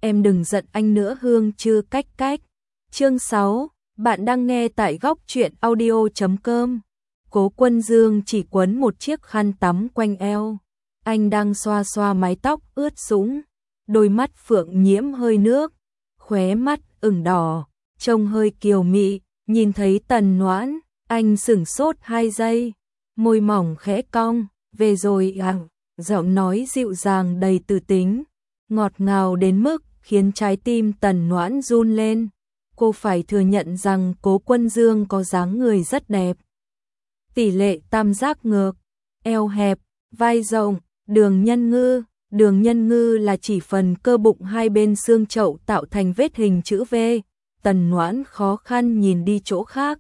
em đừng giận anh nữa Hương Trư cách cách. Chương 6, bạn đang nghe tại góc truyện audio.com. Cố Quân Dương chỉ quấn một chiếc khăn tắm quanh eo. Anh đang xoa xoa mái tóc ướt sũng, đôi mắt phượng nhiễm hơi nước, khóe mắt ửng đỏ, trông hơi kiều mị. Nhìn thấy Tần Noãn, anh sửng sốt 2 giây, môi mỏng khẽ cong, về rồi à? Giọng nói dịu dàng đầy từ tính, ngọt ngào đến mức khiến trái tim Tần Noãn run lên. Cô phải thừa nhận rằng Cố Quân Dương có dáng người rất đẹp. Tỷ lệ tam giác ngược, eo hẹp, vai rộng, đường nhân ngư là chỉ phần cơ bụng hai bên xương chậu tạo thành vết hình chữ V. Tần Noãn khó khăn nhìn đi chỗ khác,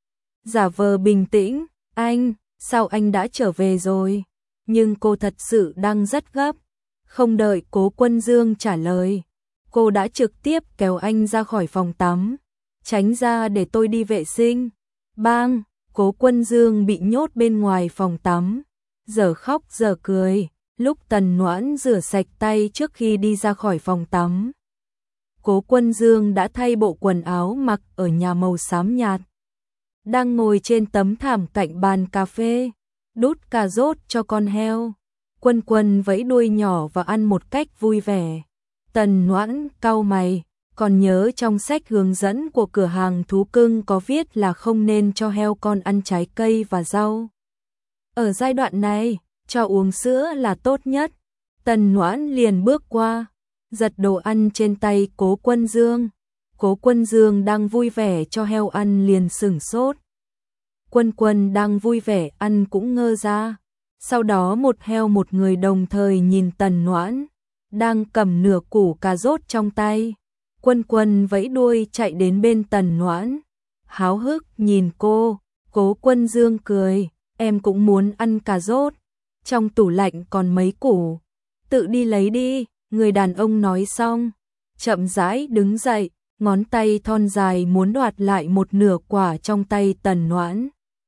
giả vờ bình tĩnh, anh, sao anh đã trở về rồi? Nhưng cô thật sự đang rất gấp. Không đợi Cố Quân Dương trả lời, cô đã trực tiếp kéo anh ra khỏi phòng tắm. Tránh ra để tôi đi vệ sinh. Bang, Cố Quân Dương bị nhốt bên ngoài phòng tắm, giờ khóc giờ cười. Lúc Tần Noãn rửa sạch tay trước khi đi ra khỏi phòng tắm, Cố Quân Dương đã thay bộ quần áo mặc ở nhà màu xám nhạt, đang ngồi trên tấm thảm cạnh bàn cà phê, đút cà rốt cho con heo. Quân Quân vẫy đuôi nhỏ và ăn một cách vui vẻ. Tần Noãn cau mày, còn nhớ trong sách hướng dẫn của cửa hàng thú cưng có viết là không nên cho heo con ăn trái cây và rau. Ở giai đoạn này, cho uống sữa là tốt nhất. Tần Noãn liền bước qua, giật đồ ăn trên tay Cố Quân Dương. Cố Quân Dương đang vui vẻ cho heo ăn liền sửng sốt. Quân Quân đang vui vẻ ăn cũng ngơ ra. Sau đó một heo một người đồng thời nhìn Tần Noãn, đang cầm nửa củ cà rốt trong tay. Quân Quân vẫy đuôi chạy đến bên Tần Noãn, háo hức nhìn cô. Cố Quân Dương cười, em cũng muốn ăn cà rốt, trong tủ lạnh còn mấy củ, tự đi lấy đi. Người đàn ông nói xong, chậm rãi đứng dậy, ngón tay thon dài muốn đoạt lại một nửa quả trong tay Tần Noãn.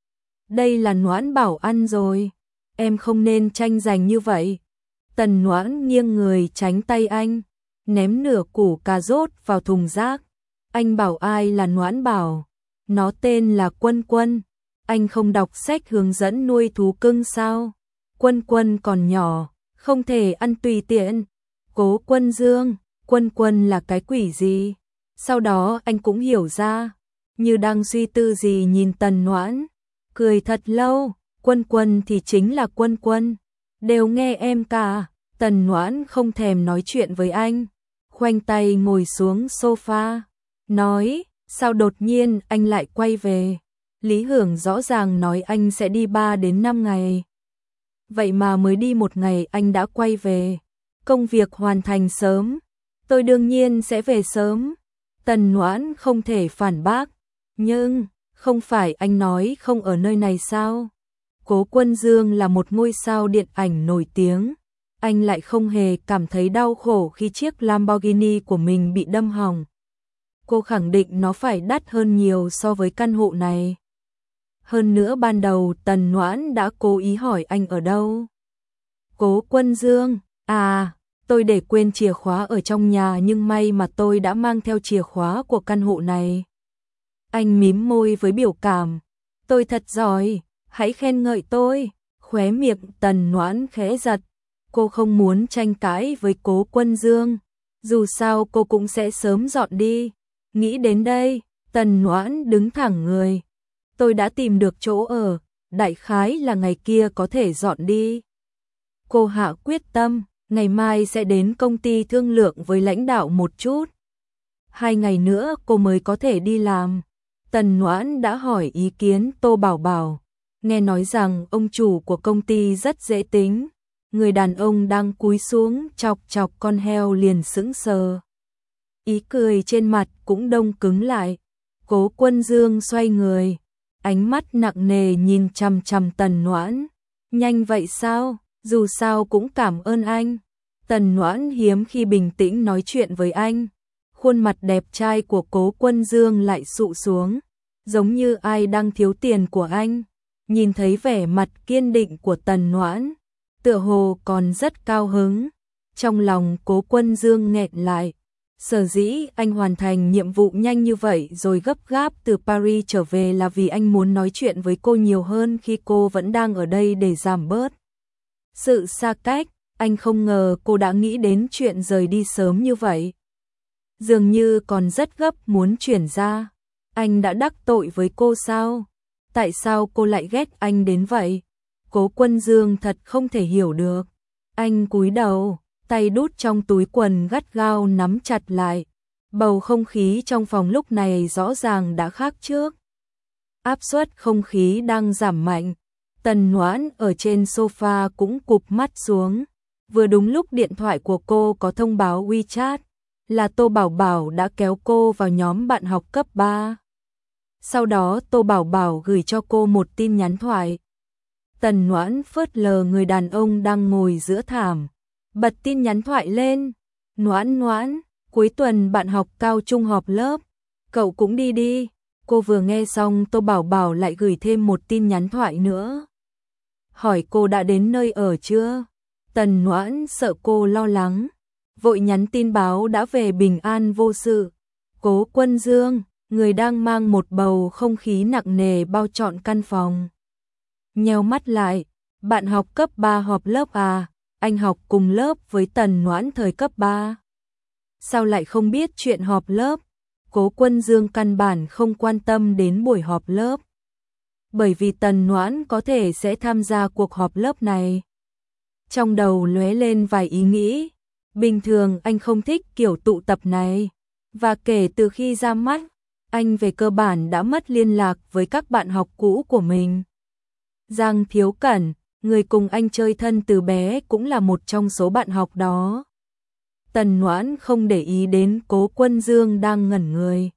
Đây là Noãn bảo ăn rồi, em không nên tranh giành như vậy. Tần Noãn nghiêng người tránh tay anh, ném nửa củ cà rốt vào thùng rác. Anh bảo ai là Noãn bảo? Nó tên là Quân Quân. Anh không đọc sách hướng dẫn nuôi thú cưng sao? Quân Quân còn nhỏ, không thể ăn tùy tiện. Cố Quân Dương, Quân Quân là cái quỷ gì? Sau đó anh cũng hiểu ra, như đang suy tư gì nhìn Tần Noãn, cười thật lâu. Quân Quân thì chính là Quân Quân, đều nghe em cả. Tần Noãn không thèm nói chuyện với anh, khoanh tay ngồi xuống sofa, nói, sao đột nhiên anh lại quay về? Lý Hưởng rõ ràng nói anh sẽ đi 3 đến 5 ngày. Vậy mà mới đi 1 ngày anh đã quay về. Công việc hoàn thành sớm, tôi đương nhiên sẽ về sớm. Tần Noãn không thể phản bác, nhưng không phải anh nói không ở nơi này sao? Cố Quân Dương là một ngôi sao điện ảnh nổi tiếng, anh lại không hề cảm thấy đau khổ khi chiếc Lamborghini của mình bị đâm hỏng. Cô khẳng định nó phải đắt hơn nhiều so với căn hộ này. Hơn nữa ban đầu Tần Noãn đã cố ý hỏi anh ở đâu. Cố Quân Dương, à, tôi để quên chìa khóa ở trong nhà nhưng may mà tôi đã mang theo chìa khóa của căn hộ này. Anh mím môi với biểu cảm, tôi thật giỏi, hãy khen ngợi tôi. Khóe miệng Tần Noãn khẽ giật, cô không muốn tranh cãi với Cố Quân Dương, dù sao cô cũng sẽ sớm dọn đi. Nghĩ đến đây, Tần Noãn đứng thẳng người, tôi đã tìm được chỗ ở, đại khái là ngày kia có thể dọn đi. Cô hạ quyết tâm, ngày mai sẽ đến công ty thương lượng với lãnh đạo một chút. 2 ngày nữa cô mới có thể đi làm. Tần Noãn đã hỏi ý kiến Tô Bảo Bảo, nghe nói rằng ông chủ của công ty rất dễ tính. Người đàn ông đang cúi xuống chọc chọc con heo liền sững sờ. Ý cười trên mặt cũng đông cứng lại. Cố Quân Dương xoay người, ánh mắt nặng nề nhìn chằm chằm Tần Noãn. Nhanh vậy sao? Dù sao cũng cảm ơn anh. Tần Noãn hiếm khi bình tĩnh nói chuyện với anh. Khuôn mặt đẹp trai của Cố Quân Dương lại sụ xuống, giống như ai đang thiếu tiền của anh. Nhìn thấy vẻ mặt kiên định của Tần Noãn, tựa hồ còn rất cao hứng. Trong lòng Cố Quân Dương nghẹn lại, Sở dĩ anh hoàn thành nhiệm vụ nhanh như vậy rồi gấp gáp từ Paris trở về là vì anh muốn nói chuyện với cô nhiều hơn khi cô vẫn đang ở đây để giảm bớt sự xa cách. Anh không ngờ cô đã nghĩ đến chuyện rời đi sớm như vậy. Dường như còn rất gấp muốn chuyển ra. Anh đã đắc tội với cô sao? Tại sao cô lại ghét anh đến vậy? Cố Quân Dương thật không thể hiểu được. Anh cúi đầu, tay đút trong túi quần gắt gao nắm chặt lại. Bầu không khí trong phòng lúc này rõ ràng đã khác trước. Áp suất không khí đang giảm mạnh. Tần Noãn ở trên sofa cũng cụp mắt xuống. Vừa đúng lúc điện thoại của cô có thông báo WeChat là Tô Bảo Bảo đã kéo cô vào nhóm bạn học cấp 3. Sau đó Tô Bảo Bảo gửi cho cô một tin nhắn thoại. Tần Noãn phớt lờ người đàn ông đang ngồi giữa thảm, bật tin nhắn thoại lên. Noãn Noãn, cuối tuần bạn học cao trung họp lớp, cậu cũng đi đi. Cô vừa nghe xong Tô Bảo Bảo lại gửi thêm một tin nhắn thoại nữa. Hỏi cô đã đến nơi ở chưa? Tần Noãn sợ cô lo lắng, vội nhắn tin báo đã về bình an vô sự. Cố Quân Dương, người đang mang một bầu không khí nặng nề bao trọn căn phòng. Nheo mắt lại, bạn học cấp 3 họp lớp à? Anh học cùng lớp với Tần Noãn thời cấp 3. Sao lại không biết chuyện họp lớp? Cố Quân Dương căn bản không quan tâm đến buổi họp lớp. Bởi vì Tần Noãn có thể sẽ tham gia cuộc họp lớp này. Trong đầu lóe lên vài ý nghĩ. Bình thường anh không thích kiểu tụ tập này. Và kể từ khi ra mắt, anh về cơ bản đã mất liên lạc với các bạn học cũ của mình. Giang Thiếu Cẩn, người cùng anh chơi thân từ bé cũng là một trong số bạn học đó. Tần Noãn không để ý đến Cố Quân Dương đang ngẩn người.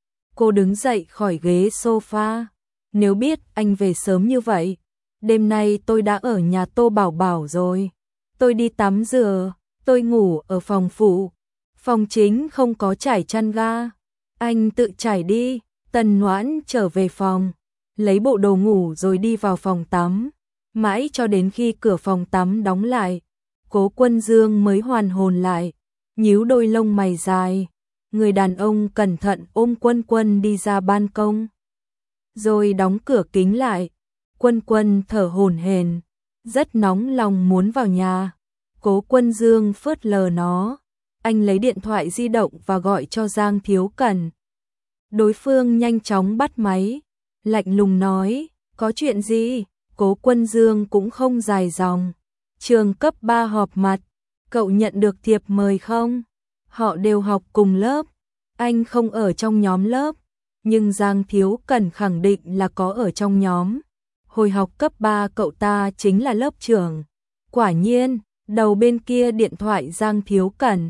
Cô đứng dậy khỏi ghế sofa. Nếu biết anh về sớm như vậy, đêm nay tôi đã ở nhà Tô Bảo Bảo rồi. Tôi đi tắm rửa, tôi ngủ ở phòng phụ. Phòng chính không có trải chăn ga. Anh tự trải đi. Tần Noãn trở về phòng, lấy bộ đồ ngủ rồi đi vào phòng tắm. Mãi cho đến khi cửa phòng tắm đóng lại, Cố Quân Dương mới hoàn hồn lại, nhíu đôi lông mày dài. Người đàn ông cẩn thận ôm Quân Quân đi ra ban công, rồi đóng cửa kính lại. Quân Quân thở hổn hển, rất nóng lòng muốn vào nhà. Cố Quân Dương phớt lờ nó. Anh lấy điện thoại di động và gọi cho Giang Thiếu Cẩn. Đối phương nhanh chóng bắt máy, lạnh lùng nói, có chuyện gì? Cố Quân Dương cũng không dài dòng. Trường cấp 3 họp mặt, cậu nhận được thiệp mời không? Họ đều học cùng lớp, anh không ở trong nhóm lớp, nhưng Giang Thiếu Cẩn khẳng định là có ở trong nhóm. Hồi học cấp 3 cậu ta chính là lớp trưởng. Quả nhiên, đầu bên kia điện thoại Giang Thiếu Cẩn.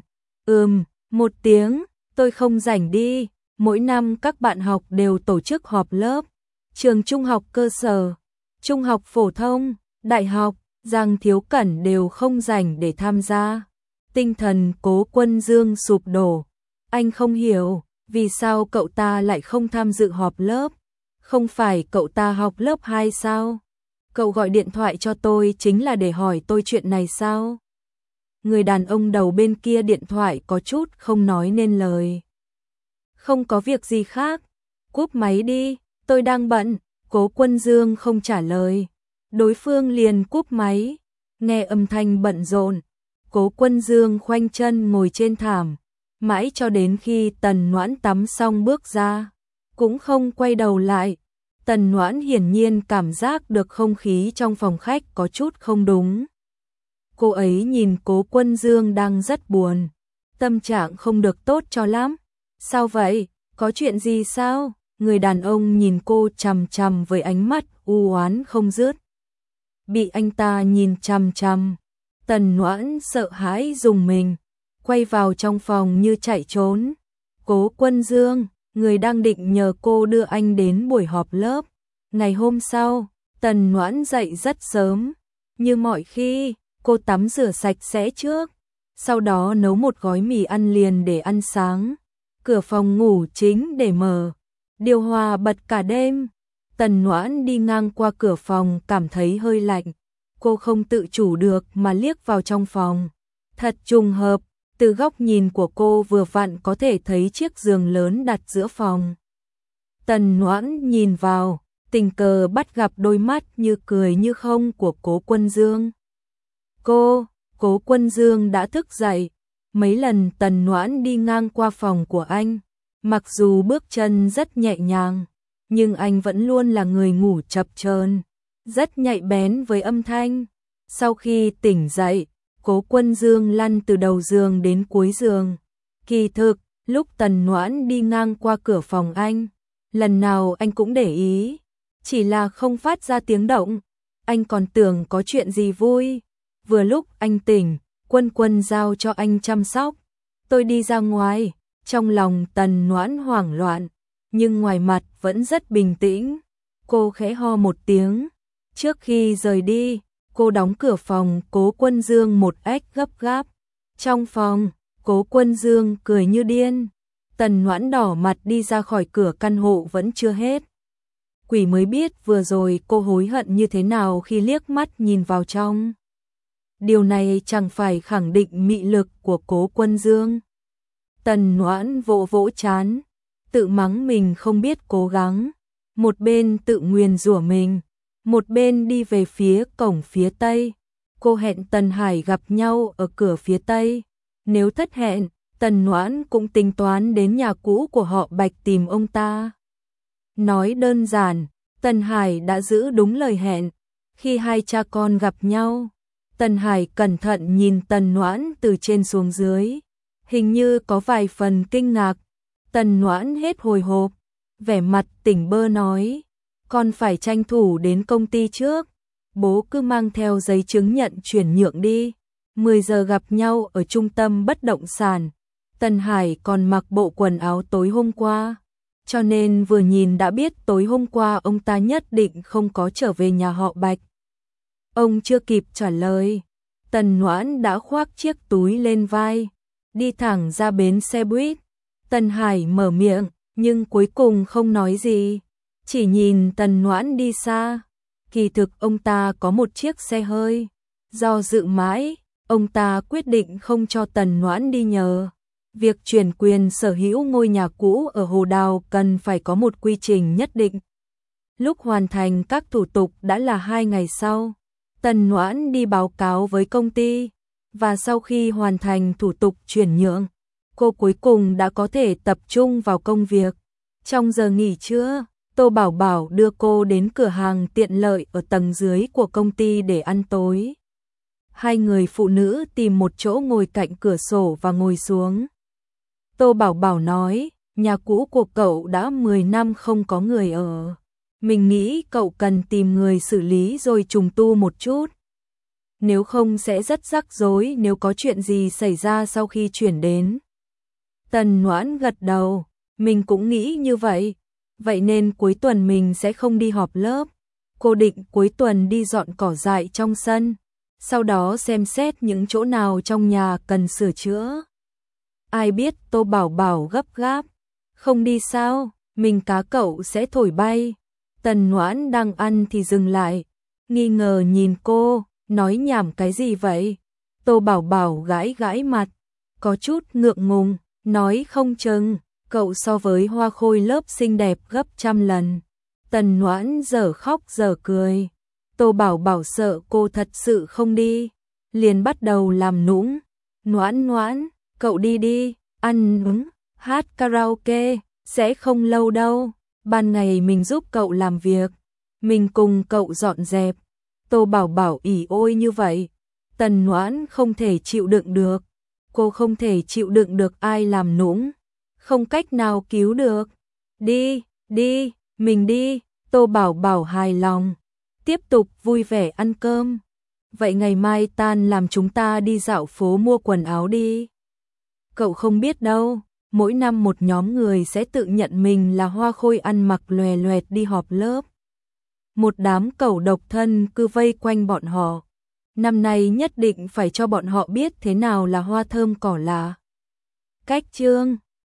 Một tiếng, tôi không rảnh đi. Mỗi năm các bạn học đều tổ chức họp lớp. Trường trung học cơ sở, trung học phổ thông, đại học, Giang Thiếu Cẩn đều không rảnh để tham gia. Tinh thần Cố Quân Dương sụp đổ. Anh không hiểu, vì sao cậu ta lại không tham dự họp lớp? Không phải cậu ta học lớp 2 sao? Cậu gọi điện thoại cho tôi chính là để hỏi tôi chuyện này sao? Người đàn ông đầu bên kia điện thoại có chút không nói nên lời. Không có việc gì khác, cúp máy đi, tôi đang bận. Cố Quân Dương không trả lời, đối phương liền cúp máy. Nghe âm thanh bận rộn, Cố Quân Dương khoanh chân ngồi trên thảm, mãi cho đến khi Tần Noãn tắm xong bước ra, cũng không quay đầu lại. Tần Noãn hiển nhiên cảm giác được không khí trong phòng khách có chút không đúng. Cô ấy nhìn Cố Quân Dương đang rất buồn, tâm trạng không được tốt cho lắm. Sao vậy? Có chuyện gì sao? Người đàn ông nhìn cô chằm chằm với ánh mắt u oán không dứt. Bị anh ta nhìn chằm chằm, Tần Noãn sợ hãi rùng mình, quay vào trong phòng như chạy trốn. Cố Quân Dương, người đang định nhờ cô đưa anh đến buổi họp lớp. Ngày hôm sau, Tần Noãn dậy rất sớm. Như mọi khi, cô tắm rửa sạch sẽ trước, sau đó nấu một gói mì ăn liền để ăn sáng. Cửa phòng ngủ chính để mở, điều hòa bật cả đêm. Tần Noãn đi ngang qua cửa phòng cảm thấy hơi lạnh. Cô không tự chủ được mà liếc vào trong phòng. Thật trùng hợp, Từ góc nhìn của cô vừa vặn có thể thấy chiếc giường lớn đặt giữa phòng. Tần Noãn nhìn vào, tình cờ bắt gặp đôi mắt như cười như không của Cố Quân Dương. Cố Quân Dương đã thức dậy. Mấy lần Tần Noãn đi ngang qua phòng của anh, mặc dù bước chân rất nhẹ nhàng, nhưng anh vẫn luôn là người ngủ chập chờn, rất nhạy bén với âm thanh. Sau khi tỉnh dậy, Cố Quân Dương lăn từ đầu giường đến cuối giường. Kỳ thực, lúc Tần Noãn đi ngang qua cửa phòng anh, lần nào anh cũng để ý, chỉ là không phát ra tiếng động. Anh còn tưởng có chuyện gì vui. Vừa lúc anh tỉnh, Quân giao cho anh chăm sóc. Tôi đi ra ngoài, trong lòng Tần Noãn hoảng loạn, nhưng ngoài mặt vẫn rất bình tĩnh. Cô khẽ ho một tiếng. Trước khi rời đi, cô đóng cửa phòng Cố Quân Dương một ếch gấp gáp. Trong phòng, Cố Quân Dương cười như điên. Tần Noãn đỏ mặt đi ra khỏi cửa căn hộ vẫn chưa hết. Quỷ mới biết vừa rồi cô hối hận như thế nào khi liếc mắt nhìn vào trong. Điều này chẳng phải khẳng định mị lực của Cố Quân Dương. Tần Noãn vỗ vỗ trán, tự mắng mình không biết cố gắng. Một bên tự nguyền rủa mình, một bên đi về phía cổng phía Tây. Cô hẹn Tần Hải gặp nhau ở cửa phía Tây. Nếu thất hẹn, Tần Noãn cũng tính toán đến nhà cũ của họ Bạch tìm ông ta. Nói đơn giản, Tần Hải đã giữ đúng lời hẹn. Khi hai cha con gặp nhau, Tần Hải cẩn thận nhìn Tần Noãn từ trên xuống dưới, hình như có vài phần kinh ngạc. Tần Noãn hết hồi hộp, vẻ mặt tỉnh bơ nói, con phải tranh thủ đến công ty trước, bố cứ mang theo giấy chứng nhận chuyển nhượng đi, 10 giờ gặp nhau ở trung tâm bất động sản. Tần Hải còn mặc bộ quần áo tối hôm qua, cho nên vừa nhìn đã biết tối hôm qua ông ta nhất định không có trở về nhà họ Bạch. Ông chưa kịp trả lời, Tần Noãn đã khoác chiếc túi lên vai, đi thẳng ra bến xe buýt. Tần Hải mở miệng, nhưng cuối cùng không nói gì, chỉ nhìn Tần Noãn đi xa. Kỳ thực ông ta có một chiếc xe hơi, do dự mãi, ông ta quyết định không cho Tần Noãn đi nhờ. Việc chuyển quyền sở hữu ngôi nhà cũ ở Hồ Đào cần phải có một quy trình nhất định. Lúc hoàn thành các thủ tục đã là 2 ngày sau. Tần Noãn đi báo cáo với công ty, và sau khi hoàn thành thủ tục chuyển nhượng, cô cuối cùng đã có thể tập trung vào công việc. Trong giờ nghỉ trưa, Tô Bảo Bảo đưa cô đến cửa hàng tiện lợi ở tầng dưới của công ty để ăn tối. Hai người phụ nữ tìm một chỗ ngồi cạnh cửa sổ và ngồi xuống. Tô Bảo Bảo nói, nhà cũ của cậu đã 10 năm không có người ở. Mình nghĩ cậu cần tìm người xử lý rồi trùng tu một chút. Nếu không sẽ rất rắc rối nếu có chuyện gì xảy ra sau khi chuyển đến. Tần Noãn gật đầu, mình cũng nghĩ như vậy. Vậy nên cuối tuần mình sẽ không đi họp lớp. Cô định cuối tuần đi dọn cỏ dại trong sân, sau đó xem xét những chỗ nào trong nhà cần sửa chữa. Ai biết Tô Bảo Bảo gấp gáp, không đi sao, mình cá cậu sẽ thổi bay. Tần Noãn đang ăn thì dừng lại, nghi ngờ nhìn cô, nói nhảm cái gì vậy? Tô Bảo Bảo gãi gãi mặt, có chút ngượng ngùng, nói không chừng, cậu so với Hoa Khôi lớp xinh đẹp gấp trăm lần. Tần Noãn dở khóc dở cười. Tô Bảo Bảo sợ cô thật sự không đi, liền bắt đầu làm nũng. Noãn Noãn, cậu đi đi, ăn uống, hát karaoke, sẽ không lâu đâu. Ban ngày mình giúp cậu làm việc, mình cùng cậu dọn dẹp. Tô Bảo Bảo ỉ ôi như vậy, Tần Noãn không thể chịu đựng được. Cô không thể chịu đựng được ai làm nũng, không cách nào cứu được. Đi, đi, mình đi. Tô Bảo Bảo hài lòng, tiếp tục vui vẻ ăn cơm. Vậy ngày mai tan làm chúng ta đi dạo phố mua quần áo đi. Cậu không biết đâu, mỗi năm một nhóm người sẽ tự nhận mình là Hoa Khôi ăn mặc lòe loẹt đi họp lớp. Một đám cẩu độc thân cứ vây quanh bọn họ. Năm nay nhất định phải cho bọn họ biết thế nào là hoa thơm cỏ lạ. Cách chương